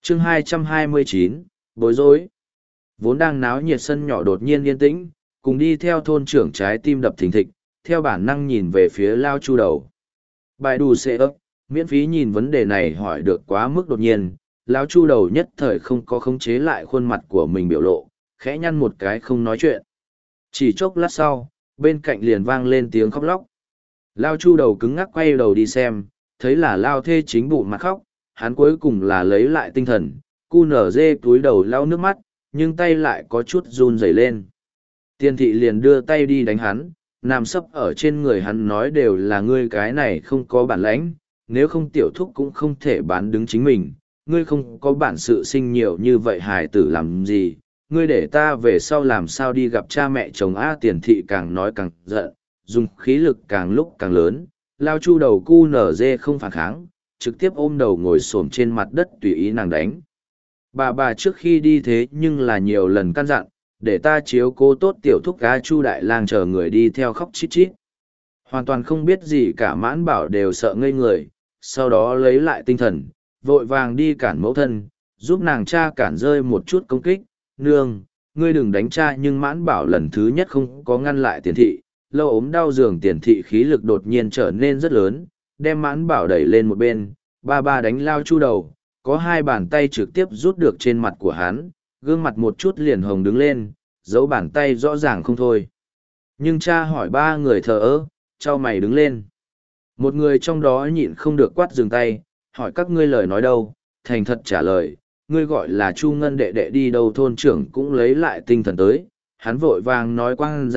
chương 229, bối rối. Vốn đang náo nhiệt sân nhỏ đột nhiên yên tĩnh, cùng đi theo thôn trưởng trái tim đập thình thịch, theo bản năng nhìn về phía Lao Chu đầu. Bài đù xệ ấp, miễn phí nhìn vấn đề này hỏi được quá mức đột nhiên, Lao Chu đầu nhất thời không có khống chế lại khuôn mặt của mình biểu lộ, khẽ nhăn một cái không nói chuyện. Chỉ chốc lát sau, bên cạnh liền vang lên tiếng khóc lóc. Lao Chu đầu cứng ngắc quay đầu đi xem, thấy là Lao thê chính bụng mặt khóc, hắn cuối cùng là lấy lại tinh thần, cu nở dê túi đầu lau nước mắt, nhưng tay lại có chút run rẩy lên. Tiên thị liền đưa tay đi đánh hắn, nằm sấp ở trên người hắn nói đều là ngươi cái này không có bản lãnh, nếu không tiểu thúc cũng không thể bán đứng chính mình, ngươi không có bản sự sinh nhiều như vậy hài tử làm gì, ngươi để ta về sau làm sao đi gặp cha mẹ chồng a. Tiền thị càng nói càng giận, dùng khí lực càng lúc càng lớn, Lao Chu đầu cu nở dê không phản kháng, trực tiếp ôm đầu ngồi xổm trên mặt đất tùy ý nàng đánh. Bà trước khi đi thế nhưng là nhiều lần căn dặn, để ta chiếu cố tốt tiểu thúc cá Chu đại lang chờ người đi theo khóc chít chít. Hoàn toàn không biết gì cả Mãn Bảo đều sợ ngây người, sau đó lấy lại tinh thần, vội vàng đi cản mẫu thân, giúp nàng cha cản rơi một chút công kích. Nương, ngươi đừng đánh cha, nhưng Mãn Bảo lần thứ nhất không có ngăn lại Tiền thị, lâu ốm đau giường Tiền thị khí lực đột nhiên trở nên rất lớn, đem Mãn Bảo đẩy lên một bên, ba đánh Lao Chu đầu, có hai bàn tay trực tiếp rút được trên mặt của hắn, gương mặt một chút liền hồng đứng lên, dấu bàn tay rõ ràng không thôi. Nhưng cha hỏi ba người thờ ơ, trao mày đứng lên. Một người trong đó nhịn không được quát dừng tay, hỏi các ngươi lời nói đâu, thành thật trả lời, ngươi gọi là Chu Ngân đệ đệ đi đâu. Thôn trưởng cũng lấy lại tinh thần tới, hắn vội vàng nói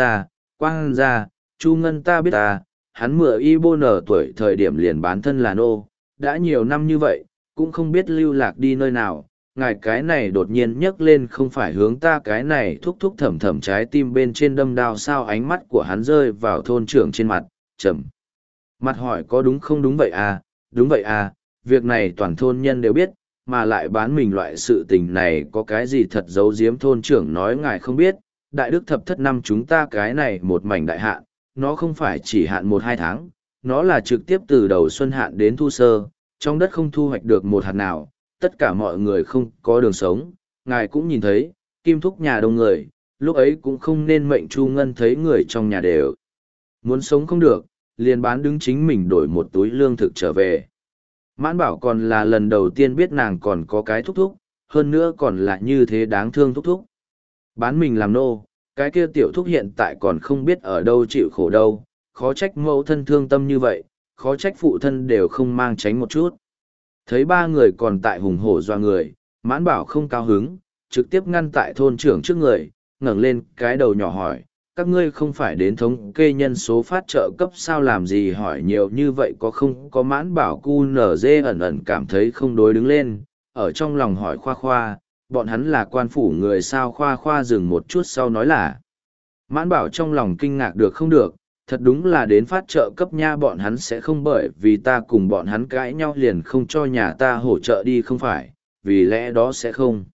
quang ra, Chu Ngân ta biết ta, hắn mượn y bô nở tuổi thời điểm liền bán thân là nô, đã nhiều năm như vậy, cũng không biết lưu lạc đi nơi nào, ngài cái này đột nhiên nhấc lên không phải hướng ta cái này thúc thúc thầm thầm trái tim bên trên đâm đao sao. Ánh mắt của hắn rơi vào thôn trưởng trên mặt, chậm mặt hỏi có đúng không. Đúng vậy à, đúng vậy à, việc này toàn thôn nhân đều biết, mà lại bán mình loại sự tình này có cái gì thật giấu giếm. Thôn trưởng nói ngài không biết, đại đức thập thất năm chúng ta cái này một mảnh đại hạn, nó không phải chỉ hạn 1-2 tháng, nó là trực tiếp từ đầu xuân hạn đến thu sơ, trong đất không thu hoạch được một hạt nào, tất cả mọi người không có đường sống. Ngài cũng nhìn thấy, Kim Thúc nhà đông người, lúc ấy cũng không nên mệnh Chu Ngân thấy người trong nhà đều muốn sống không được, liền bán đứng chính mình đổi một túi lương thực trở về. Mãn Bảo còn là lần đầu tiên biết nàng còn có cái thúc thúc, hơn nữa còn là như thế đáng thương thúc thúc. Bán mình làm nô, cái kia tiểu thúc hiện tại còn không biết ở đâu chịu khổ đâu, khó trách mẫu thân thương tâm như vậy, khó trách phụ thân đều không mang tránh một chút. Thấy ba người còn tại hùng hổ doa người, Mãn Bảo không cao hứng, trực tiếp ngăn tại thôn trưởng trước người, ngẩng lên cái đầu nhỏ hỏi, các ngươi không phải đến thống kê nhân số phát trợ cấp sao, làm gì hỏi nhiều như vậy có không có. Mãn Bảo cu nở dê ẩn ẩn cảm thấy không đối đứng lên, ở trong lòng hỏi khoa, bọn hắn là quan phủ người sao. Khoa dừng một chút sau nói là. Mãn Bảo trong lòng kinh ngạc được không được, thật đúng là đến phát trợ cấp nha, bọn hắn sẽ không bởi vì ta cùng bọn hắn cãi nhau liền không cho nhà ta hỗ trợ đi không phải, vì lẽ đó sẽ không.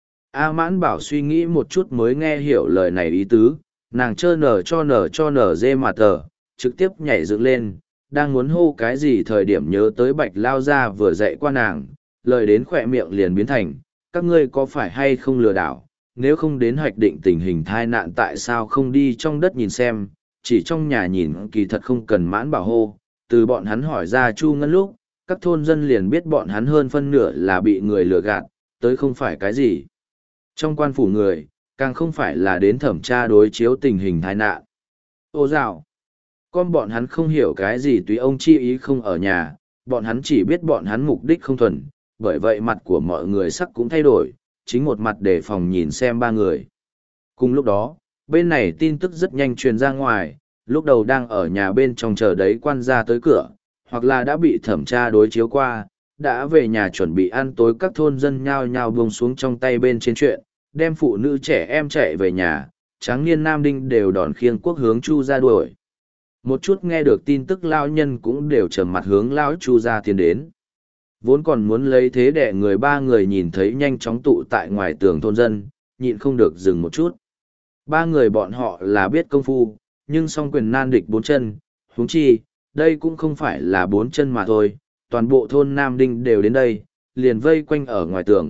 Mãn Bảo suy nghĩ một chút mới nghe hiểu lời này ý tứ, nàng chơ nở dê mà tờ, trực tiếp nhảy dựng lên, đang muốn hô cái gì thời điểm nhớ tới Bạch Lao Gia vừa dạy qua nàng, lời đến khỏe miệng liền biến thành, các ngươi có phải hay không lừa đảo, nếu không đến hoạch định tình hình thai nạn tại sao không đi trong đất nhìn xem, chỉ trong nhà nhìn kỳ thật không cần. Mãn Bảo hô, từ bọn hắn hỏi ra Chu Ngân lúc, các thôn dân liền biết bọn hắn hơn phân nửa là bị người lừa gạt, tới không phải cái gì. Trong quan phủ người, càng không phải là đến thẩm tra đối chiếu tình hình tai nạn. Ô dạo, con bọn hắn không hiểu cái gì tùy ông chi ý không ở nhà, bọn hắn chỉ biết bọn hắn mục đích không thuần, bởi vậy mặt của mọi người sắc cũng thay đổi, chính một mặt đề phòng nhìn xem ba người. Cùng lúc đó, bên này tin tức rất nhanh truyền ra ngoài, lúc đầu đang ở nhà bên trong chờ đấy quan gia tới cửa, hoặc là đã bị thẩm tra đối chiếu qua, đã về nhà chuẩn bị ăn tối. Các thôn dân nhao nhao buông xuống trong tay bên trên chuyện, đem phụ nữ trẻ em chạy về nhà, tráng niên nam đinh đều đòn khiêng quốc hướng Chu ra đuổi. Một chút nghe được tin tức lao nhân cũng đều trầm mặt hướng lão Chu ra tiến đến. Vốn còn muốn lấy thế để người ba người nhìn thấy nhanh chóng tụ tại ngoài tường thôn dân, nhịn không được dừng một chút. Ba người bọn họ là biết công phu, nhưng song quyền nan địch 4 chân, huống chi, đây cũng không phải là 4 chân mà thôi, toàn bộ thôn Nam Đinh đều đến đây, liền vây quanh ở ngoài tường,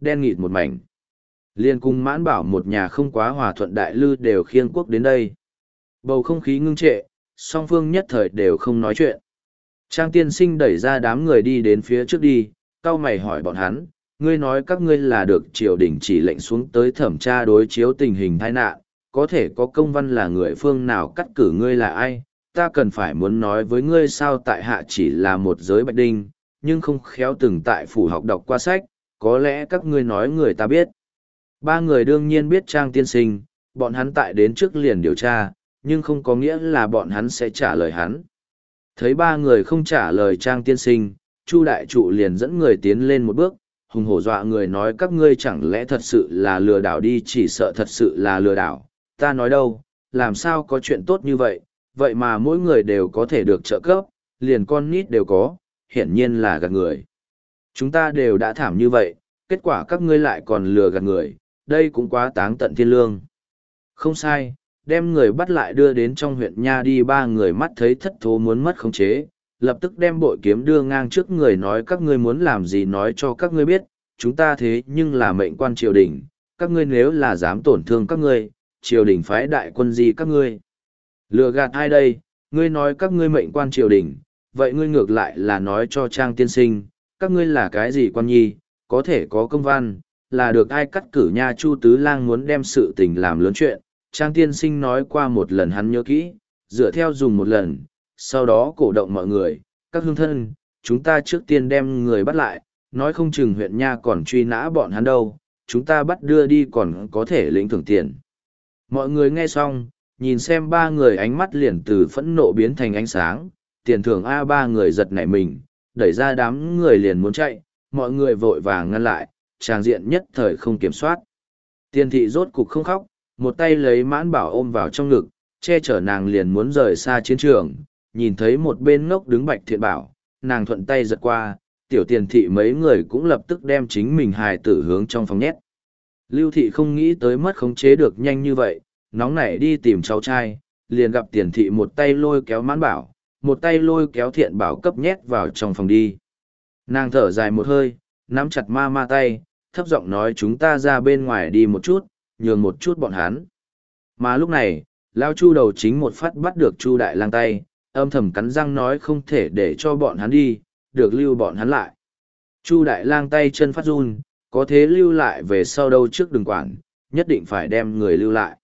đen nghịt một mảnh. Liên cung Mãn Bảo một nhà không quá hòa thuận đại lư đều khiêng quốc đến đây. Bầu không khí ngưng trệ, song phương nhất thời đều không nói chuyện. Trang tiên sinh đẩy ra đám người đi đến phía trước đi, cau mày hỏi bọn hắn, ngươi nói các ngươi là được triều đình chỉ lệnh xuống tới thẩm tra đối chiếu tình hình tai nạn, có thể có công văn là người phương nào cắt cử ngươi là ai, ta cần phải muốn nói với ngươi sao tại hạ chỉ là một giới bạch đinh, nhưng không khéo từng tại phủ học đọc qua sách, có lẽ các ngươi nói người ta biết. Ba người đương nhiên biết Trang tiên sinh, bọn hắn tại đến trước liền điều tra, nhưng không có nghĩa là bọn hắn sẽ trả lời hắn. Thấy ba người không trả lời Trang tiên sinh, Chu đại trụ liền dẫn người tiến lên một bước, hùng hổ dọa người nói các ngươi chẳng lẽ thật sự là lừa đảo đi, chỉ sợ thật sự là lừa đảo. Ta nói đâu, làm sao có chuyện tốt như vậy, vậy mà mỗi người đều có thể được trợ cấp, liền con nít đều có, hiển nhiên là gạt người. Chúng ta đều đã thảm như vậy, kết quả các ngươi lại còn lừa gạt người, đây cũng quá táng tận thiên lương. Không sai, đem người bắt lại đưa đến trong huyện nha đi. Ba người mắt thấy thất thố muốn mất khống chế, lập tức đem bội kiếm đưa ngang trước người nói các ngươi muốn làm gì nói cho các ngươi biết, chúng ta thế nhưng là mệnh quan triều đình, các ngươi nếu là dám tổn thương các ngươi, triều đình phái đại quân gì các ngươi. Lừa gạt ai đây, ngươi nói các ngươi mệnh quan triều đình, vậy ngươi ngược lại là nói cho Trang tiên sinh, các ngươi là cái gì quan nhi, có thể có công văn, là được ai cắt cử nha. Chu Tứ Lang muốn đem sự tình làm lớn chuyện, Trang tiên sinh nói qua một lần hắn nhớ kỹ, dựa theo dùng một lần, sau đó cổ động mọi người, các hương thân, chúng ta trước tiên đem người bắt lại, nói không chừng huyện nha còn truy nã bọn hắn đâu, chúng ta bắt đưa đi còn có thể lĩnh thưởng tiền. Mọi người nghe xong, nhìn xem ba người ánh mắt liền từ phẫn nộ biến thành ánh sáng, tiền thưởng A. Ba người giật nảy mình, đẩy ra đám người liền muốn chạy, mọi người vội vàng ngăn lại, tràng diện nhất thời không kiểm soát. Tiền thị rốt cục không khóc, một tay lấy Mãn Bảo ôm vào trong ngực, che chở nàng liền muốn rời xa chiến trường, nhìn thấy một bên ngốc đứng Bạch Thiện Bảo, nàng thuận tay giật qua, tiểu tiền thị mấy người cũng lập tức đem chính mình hài tử hướng trong phòng nhét. Lưu thị không nghĩ tới mất khống chế được nhanh như vậy, nóng nảy đi tìm cháu trai, liền gặp tiền thị một tay lôi kéo Mãn Bảo, một tay lôi kéo Thiện Bảo cấp nhét vào trong phòng đi. Nàng thở dài một hơi, nắm chặt ma ma tay, thấp giọng nói chúng ta ra bên ngoài đi một chút, nhường một chút bọn hắn. Mà lúc này, Lao Chu đầu chính một phát bắt được Chu Đại Lang tay, âm thầm cắn răng nói không thể để cho bọn hắn đi, được lưu bọn hắn lại. Chu Đại Lang tay chân phát run, có thế lưu lại về sau đâu trước đừng quản, nhất định phải đem người lưu lại.